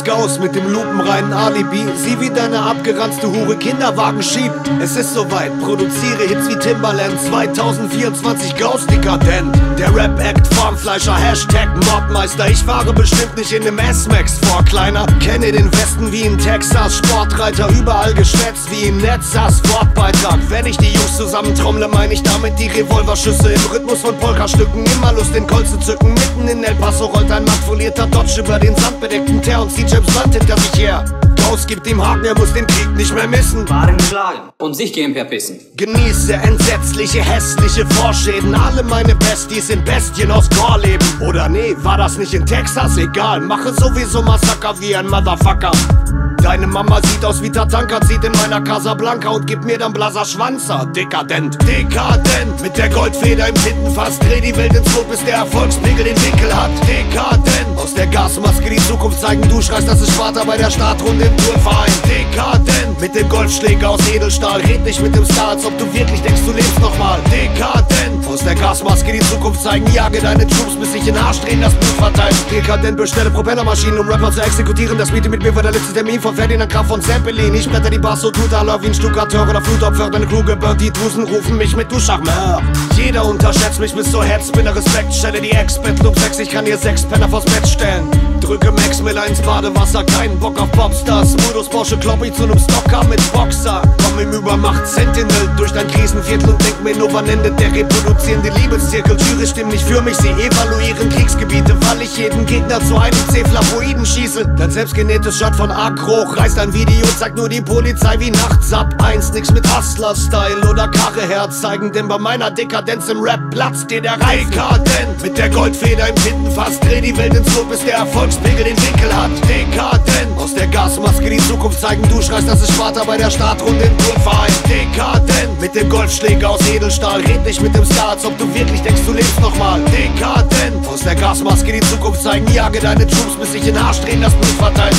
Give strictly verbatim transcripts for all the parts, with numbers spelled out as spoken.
Gauss mit dem lupenreinen Alibi. Sieh, wie deine abgeranzte Hure Kinderwagen schiebt. Es ist soweit, produziere Hits wie Timbaland. Zwanzig vierundzwanzig Gauss dekadent. Der Rap-Act Formfleischer, Hashtag Mobmeister. Ich fahre bestimmt nicht in nem S-Max vor, Kleiner. Kenne den Westen wie in Texas. Sportreiter, überall geschwätzt wie im Netzas. Wortbeitrag, wenn ich die Jungs zusammentrommle, meine ich damit die Revolverschüsse im Rhythmus von Polkastücken. Immer Lust, den Colt zu zücken. Mitten in El Paso rollt ein Mann folierter Dodge über den sandbedeckten Teer und zieht James Blunt hinter sich her. Gauss gibt ihm Haken, er muss den Krieg nicht mehr missen. Waren geschlagen und sich gehen verpissen. Genieße entsetzliche, hässliche Vorschäden. Alle meine Besties sind Bestien aus Gorleben. Oder nee, war das nicht in Texas? Egal, mache sowieso Massaker wie ein Motherfucker. Deine Mama sieht aus wie Tatanka, zieht in meiner Casablanca und gibt mir dann Blaser Schwanzer. Dekadent, dekadent, mit der Goldfeder im Tintenfass. Dreh die Welt ins Lob, bis der Erfolgspegel den Winkel hat. Dekadent, aus der Gasmaske die Zukunft zeigen. Du schreist, das ist Sparta bei der Startrunde im Tourverein. Dekadent, mit dem Golfschläger aus Edelstahl. Red nicht mit dem Star, als ob du wirklich denkst, du lebst nochmal. Dekadent, aus der Gasmaske die Zukunft zeigen. Jage deine Troops, bis sich in den Arsch drehen, das Blut verteilt. Dekadent, bestelle Propellermaschinen, um Rapper zu exekutieren. Das Meeting mit mir war der letzte Termin von Ferdinand Graf von Zeppelin. Ich bretter die Bass so tut aller wie ein Stuckateur oder Flutopfer. Deine Crew geburnt, die Drusen rufen mich mit du Charmeur. Jeder unterschätzt mich bis zur Headspinner. Respekt, stelle die Ex-Bett um sechs. Ich kann ihr sechs Penner vors Bett stellen. Drücke Max Miller ins Badewasser, keinen Bock auf Popstars. Modus Porsche klopp ich zu nem Stocker mit Boxer. Komm im Übermacht Sentinel durch dein Krisenviertel und denk mir nur, wann endet der reproduzierende Liebeszirkel. Türe stimmen nicht für mich, sie evaluieren Kriegsgebiete, weil ich jeden Gegner zu einem C-Flapoiden schieße. Dein selbstgenähtes Shot von Agro reißt ein Video, zeigt nur die Polizei wie nachts ab eins. Nix mit Hustler-Style oder Karre herzeigen, denn bei meiner Dekadenz im Rap platzt dir der Reifen. Dekadent, mit der Goldfeder im Tintenfass. Dreh die Welt ins Lob, bis der Erfolgspegel den Winkel hat. Dekadent, aus der Gasmaske die Zukunft zeigen. Du schreist, das ist Sparta bei der Startrunde im Tourverein. Dekadent, mit dem Golfschläger aus Edelstahl. Red nicht mit dem Star, als ob du wirklich denkst, du lebst nochmal. Dekadent, aus der Gasmaske die Zukunft zeigen. Jage deine Troops, bis sich in den Arsch drehen, das Blut verteilt.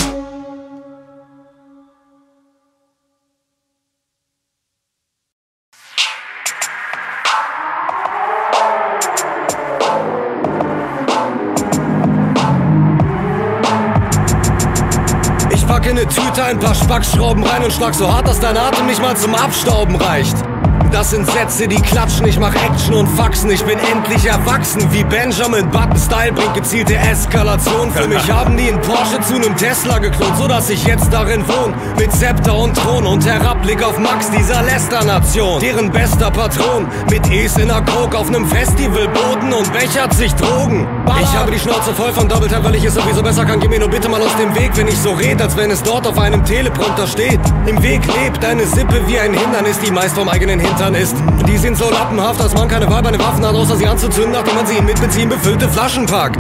In ne Tüte ein paar Spackschrauben rein und schlag so hart, dass dein Atem nicht mal zum Abstauben reicht. Das sind Sätze, die klatschen, ich mach Action und Faxen. Ich bin endlich erwachsen, wie Benjamin Button. Style bringt gezielte Eskalation. Für mich haben die einen Porsche zu nem Tesla geklont, so dass ich jetzt darin wohne. Mit Zepter und Thron und Herabblick auf Max dieser Lästernation. Deren bester Patron, mit Es in der Coke auf nem Festivalboden und bechert sich Drogen. Ich habe die Schnauze voll von Double Tap, weil ich es sowieso besser kann. Geh mir nur bitte mal aus dem Weg, wenn ich so red, als wenn es dort auf einem Teleprompter steht. Im Weg lebt eine Sippe wie ein Hindernis, die meist vom eigenen Hintern ist. Die sind so lappenhaft, dass man keine Wahl bei den Waffen hat, außer sie anzuzünden, nachdem man sie in mit Benzin befüllte Flaschen packt.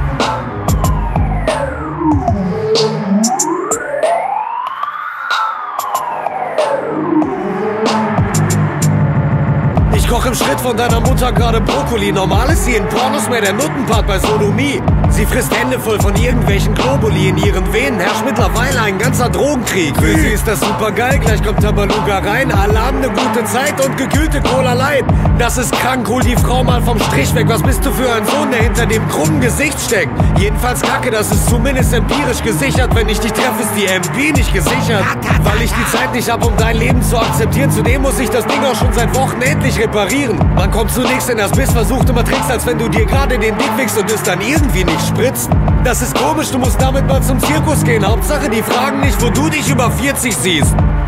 Ich koch im Schritt von deiner Mutter gerade Brokkoli. Normal ist sie in Pornos mehr der Nuttenpart bei Sodomie. Sie frisst Hände voll von irgendwelchen Globuli. In ihren Venen herrscht mittlerweile ein ganzer Drogenkrieg. Für sie ist das super geil, gleich kommt Tabaluga rein. Alle haben ne gute Zeit und gekühlte Cola Light. Das ist krank, hol die Frau mal vom Strich weg. Was bist du für ein Sohn, der hinter dem krummen Gesicht steckt? Jedenfalls kacke, das ist zumindest empirisch gesichert. Wenn ich dich treffe, ist die M P nicht gesichert. Weil ich die Zeit nicht hab, um dein Leben zu akzeptieren. Zudem muss ich das Ding auch schon seit Wochen endlich reparieren. Man kommt zunächst in das Biss, versucht immer Tricks, als wenn du dir gerade den Dick wickst und es dann irgendwie nicht spritzt. Das ist komisch, du musst damit mal zum Zirkus gehen. Hauptsache, die fragen nicht, wo du dich über vierzig siehst.